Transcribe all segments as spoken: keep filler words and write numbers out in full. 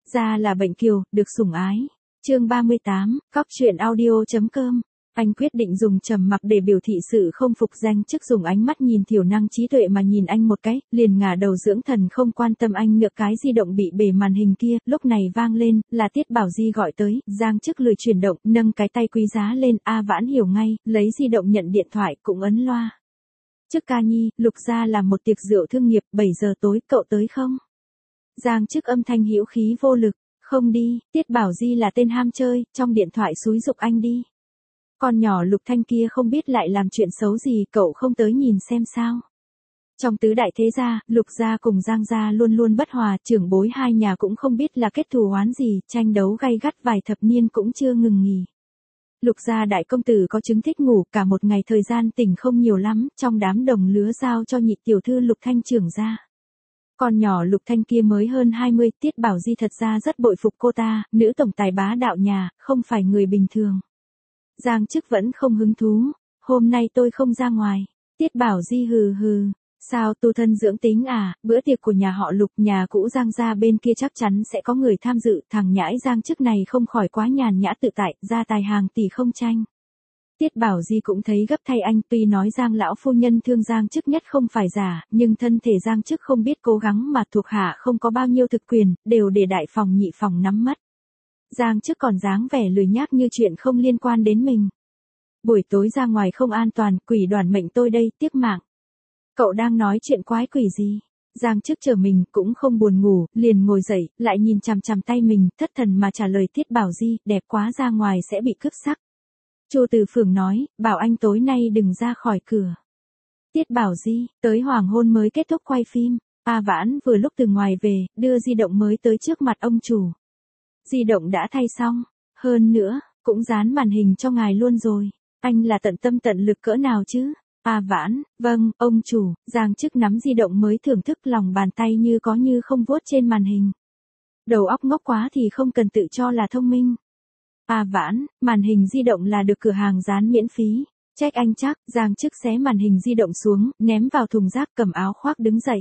Ra là bệnh kiều, được sủng ái. Chương ba mươi tám, cóc truyện audio.com. Anh quyết định dùng trầm mặc để biểu thị sự không phục Giang Chức dùng ánh mắt nhìn thiểu năng trí tuệ mà nhìn anh một cái, liền ngả đầu dưỡng thần không quan tâm anh nữa. Cái di động bị bể màn hình kia, lúc này vang lên, là Tiết Bảo Di gọi tới. Giang Chức lười chuyển động, nâng cái tay quý giá lên, A Vãn hiểu ngay, lấy di động nhận điện thoại, cũng ấn loa. Chức ca nhi, Lục gia làm một tiệc rượu thương nghiệp, bảy giờ tối, cậu tới không? Giang Chức âm thanh hữu khí vô lực, không đi. Tiết Bảo Di là tên ham chơi, trong điện thoại xúi giục anh đi. Con nhỏ Lục Thanh kia không biết lại làm chuyện xấu gì, cậu không tới nhìn xem sao? Trong tứ đại thế gia, Lục gia cùng Giang gia luôn luôn bất hòa, trưởng bối hai nhà cũng không biết là kết thù oán gì, tranh đấu gay gắt vài thập niên cũng chưa ngừng nghỉ. Lục gia đại công tử có chứng thích ngủ, cả một ngày thời gian tỉnh không nhiều lắm, trong đám đồng lứa giao cho nhị tiểu thư Lục Thanh trưởng gia. Con nhỏ Lục Thanh kia mới hơn hai mươi, Tiết Bảo Di thật ra rất bội phục cô ta, nữ tổng tài bá đạo nhà, không phải người bình thường. Giang Chức vẫn không hứng thú, hôm nay tôi không ra ngoài. Tiết Bảo Di hừ hừ, sao tu thân dưỡng tính à, bữa tiệc của nhà họ Lục, nhà cũ Giang gia bên kia chắc chắn sẽ có người tham dự, thằng nhãi Giang Chức này không khỏi quá nhàn nhã tự tại, gia tài hàng tỷ không tranh. Tiết Bảo Di cũng thấy gấp thay anh, tuy nói Giang lão phu nhân thương Giang Chức nhất không phải giả, nhưng thân thể Giang Chức không biết cố gắng mà thuộc hạ không có bao nhiêu thực quyền, đều để đại phòng nhị phòng nắm mất. Giang Chức còn dáng vẻ lười nhác như chuyện không liên quan đến mình. Buổi tối ra ngoài không an toàn, quỷ đoàn mệnh tôi đây, tiếc mạng. Cậu đang nói chuyện quái quỷ gì? Giang Chức chờ mình, cũng không buồn ngủ, liền ngồi dậy, lại nhìn chằm chằm tay mình, thất thần mà trả lời Tiết Bảo Di, đẹp quá ra ngoài sẽ bị cướp sắc. Chu Từ Phường nói, bảo anh tối nay đừng ra khỏi cửa. Tiết Bảo Di, tới hoàng hôn mới kết thúc quay phim. A Vãn vừa lúc từ ngoài về, đưa di động mới tới trước mặt ông chủ. Di động đã thay xong, hơn nữa, cũng dán màn hình cho ngài luôn rồi. Anh là tận tâm tận lực cỡ nào chứ? A Vãn, vâng, ông chủ. Giang Chức nắm di động mới thưởng thức, lòng bàn tay như có như không vuốt trên màn hình. Đầu óc ngốc quá thì không cần tự cho là thông minh. A Vãn, màn hình di động là được cửa hàng dán miễn phí. Trách anh chắc. Giang Chức xé màn hình di động xuống, ném vào thùng rác, cầm áo khoác đứng dậy.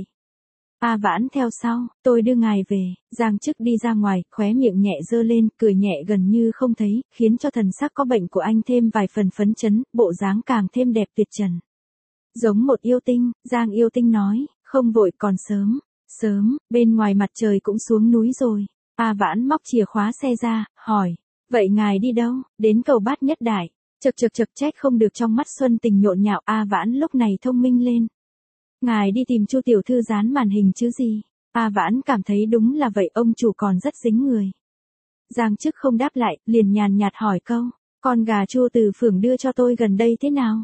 A Vãn theo sau, tôi đưa ngài về. Giang Chức đi ra ngoài, khóe miệng nhẹ dơ lên, cười nhẹ gần như không thấy, khiến cho thần sắc có bệnh của anh thêm vài phần phấn chấn, bộ dáng càng thêm đẹp tuyệt trần. Giống một yêu tinh, Giang yêu tinh nói, không vội, còn sớm. Sớm, bên ngoài mặt trời cũng xuống núi rồi. A Vãn móc chìa khóa xe ra, hỏi, vậy ngài đi đâu? Đến cầu Bát Nhất Đại. Chật chật chật, trách không được trong mắt Xuân Tình nhộn nhạo. A Vãn lúc này thông minh lên. Ngài đi tìm Chu tiểu thư dán màn hình chứ gì? A Vãn cảm thấy đúng là vậy, ông chủ còn rất dính người. Giang Chức không đáp lại, liền nhàn nhạt hỏi câu, con gà Chu Từ Phường đưa cho tôi gần đây thế nào?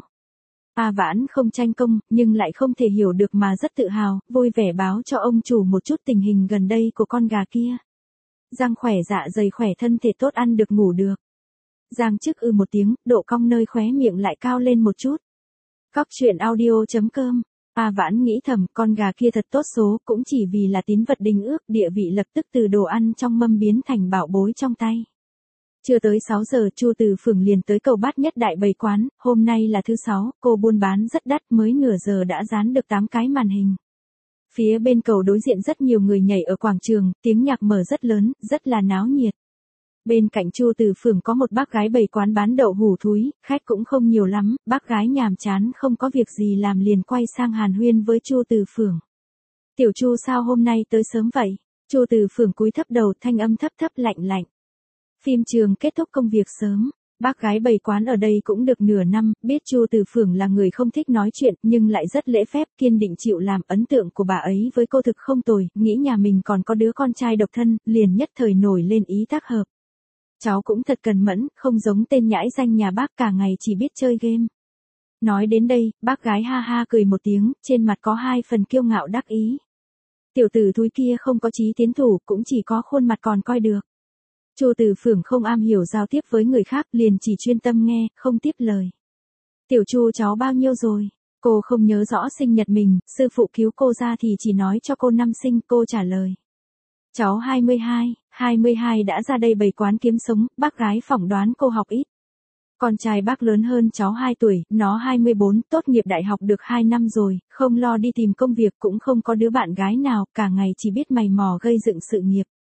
A Vãn không tranh công, nhưng lại không thể hiểu được mà rất tự hào, vui vẻ báo cho ông chủ một chút tình hình gần đây của con gà kia. Răng khỏe, dạ dày khỏe, thân thể tốt, ăn được ngủ được. Giang Chức ư một tiếng, độ cong nơi khóe miệng lại cao lên một chút. Cóc truyện audio.com. A Vãn nghĩ thầm, con gà kia thật tốt số, cũng chỉ vì là tín vật đính ước, địa vị lập tức từ đồ ăn trong mâm biến thành bảo bối trong tay. Chưa tới sáu giờ, Chu Từ Phường liền tới cầu Bát Nhất Đại bày quán, hôm nay là thứ sáu, cô buôn bán rất đắt, mới nửa giờ đã dán được tám cái màn hình. Phía bên cầu đối diện rất nhiều người nhảy ở quảng trường, tiếng nhạc mở rất lớn, rất là náo nhiệt. Bên cạnh Chu Từ Phường có một bác gái bày quán bán đậu hủ thúi, khách cũng không nhiều lắm, bác gái nhàm chán không có việc gì làm liền quay sang hàn huyên với Chu Từ Phường. Tiểu Chu sao hôm nay tới sớm vậy? Chu Từ Phường cúi thấp đầu, thanh âm thấp thấp lạnh lạnh. Phim trường kết thúc công việc sớm. Bác gái bày quán ở đây cũng được nửa năm, biết Chu Từ Phường là người không thích nói chuyện, nhưng lại rất lễ phép, kiên định chịu làm. Ấn tượng của bà ấy với cô thực không tồi, nghĩ nhà mình còn có đứa con trai độc thân, liền nhất thời nổi lên ý tác hợp. Cháu cũng thật cần mẫn, không giống tên nhãi danh nhà bác cả ngày chỉ biết chơi game. Nói đến đây, bác gái ha ha cười một tiếng, trên mặt có hai phần kiêu ngạo đắc ý. Tiểu tử thúi kia không có chí tiến thủ, cũng chỉ có khuôn mặt còn coi được. Chu Từ Phường không am hiểu giao tiếp với người khác, liền chỉ chuyên tâm nghe, không tiếp lời. Tiểu Chu cháu bao nhiêu rồi? Cô không nhớ rõ sinh nhật mình, sư phụ cứu cô ra thì chỉ nói cho cô năm sinh, cô trả lời. Cháu hai mươi hai, hai mươi hai đã ra đây bày quán kiếm sống, bác gái phỏng đoán cô học ít. Con trai bác lớn hơn cháu hai tuổi, nó hai mươi bốn, tốt nghiệp đại học được hai năm rồi, không lo đi tìm công việc, cũng không có đứa bạn gái nào, cả ngày chỉ biết mày mò gây dựng sự nghiệp.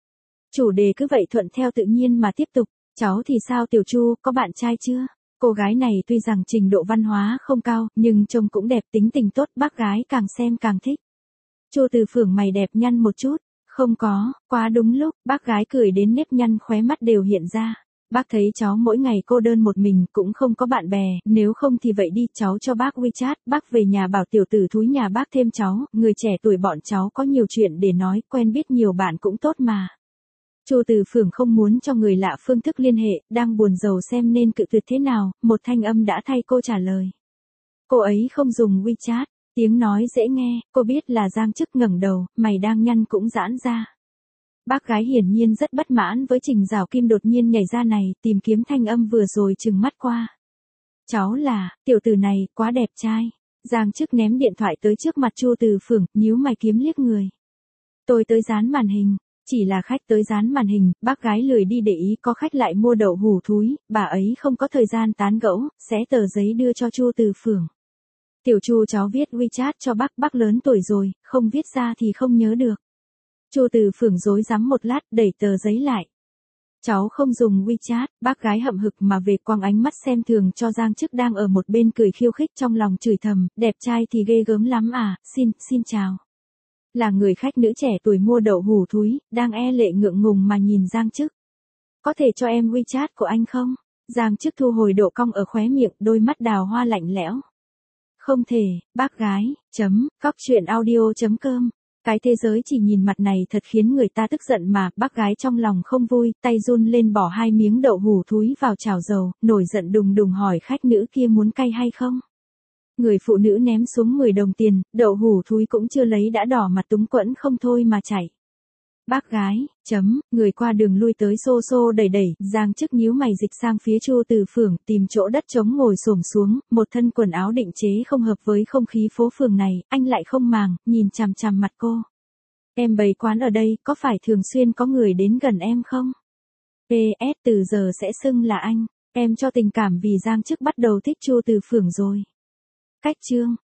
Chủ đề cứ vậy thuận theo tự nhiên mà tiếp tục. Cháu thì sao Tiểu Chu, có bạn trai chưa? Cô gái này tuy rằng trình độ văn hóa không cao, nhưng trông cũng đẹp, tính tình tốt, bác gái càng xem càng thích. Chu Từ Phượng mày đẹp nhăn một chút. Không có, quá đúng lúc, bác gái cười đến nếp nhăn khóe mắt đều hiện ra. Bác thấy cháu mỗi ngày cô đơn một mình, cũng không có bạn bè, nếu không thì vậy đi, cháu cho bác WeChat, bác về nhà bảo tiểu tử thúi nhà bác thêm cháu, người trẻ tuổi bọn cháu có nhiều chuyện để nói, quen biết nhiều bạn cũng tốt mà. Chu Từ Phượng không muốn cho người lạ phương thức liên hệ, đang buồn rầu xem nên cự tuyệt thế nào, một thanh âm đã thay cô trả lời. Cô ấy không dùng WeChat, tiếng nói dễ nghe, cô biết là Giang Chức ngẩng đầu, mày đang nhăn cũng giãn ra. Bác gái hiển nhiên rất bất mãn với Trình Giảo Kim đột nhiên nhảy ra này, tìm kiếm thanh âm vừa rồi trừng mắt qua. Cháu là, tiểu tử này, quá đẹp trai. Giang Chức ném điện thoại tới trước mặt Chu Từ Phượng, nhíu mày kiếm liếc người. Tôi tới dán màn hình. Chỉ là khách tới dán màn hình, bác gái lười đi để ý có khách lại mua đậu hủ thúi, bà ấy không có thời gian tán gẫu, xé tờ giấy đưa cho Chu Từ Phượng. Tiểu Chu cháu viết WeChat cho bác, bác lớn tuổi rồi, không viết ra thì không nhớ được. Chu Từ Phượng rối rắm một lát, đẩy tờ giấy lại. Cháu không dùng WeChat, bác gái hậm hực mà về quăng ánh mắt xem thường cho Giang Chức đang ở một bên cười khiêu khích trong lòng chửi thầm, đẹp trai thì ghê gớm lắm à, xin, xin chào. Là người khách nữ trẻ tuổi mua đậu hủ thúi, đang e lệ ngượng ngùng mà nhìn Giang Chức. Có thể cho em WeChat của anh không? Giang Chức thu hồi độ cong ở khóe miệng, đôi mắt đào hoa lạnh lẽo. Không thể, bác gái, chấm, cóc truyện audio chấm com. Cái thế giới chỉ nhìn mặt này thật khiến người ta tức giận mà, bác gái trong lòng không vui, tay run lên bỏ hai miếng đậu hủ thúi vào chảo dầu, nổi giận đùng đùng hỏi khách nữ kia muốn cay hay không. Người phụ nữ ném xuống mười đồng tiền, đậu hủ thúi cũng chưa lấy đã đỏ mặt túng quẫn không thôi mà chảy. Bác gái, chấm, người qua đường lui tới xô xô đẩy đẩy, Giang Chức nhíu mày dịch sang phía Chu Từ Phượng, tìm chỗ đất trống ngồi xổm xuống, một thân quần áo định chế không hợp với không khí phố phường này, anh lại không màng, nhìn chằm chằm mặt cô. Em bày quán ở đây, có phải thường xuyên có người đến gần em không? pê ét từ giờ sẽ xưng là anh, em cho tình cảm vì Giang Chức bắt đầu thích Chu Từ Phượng rồi. Cách chương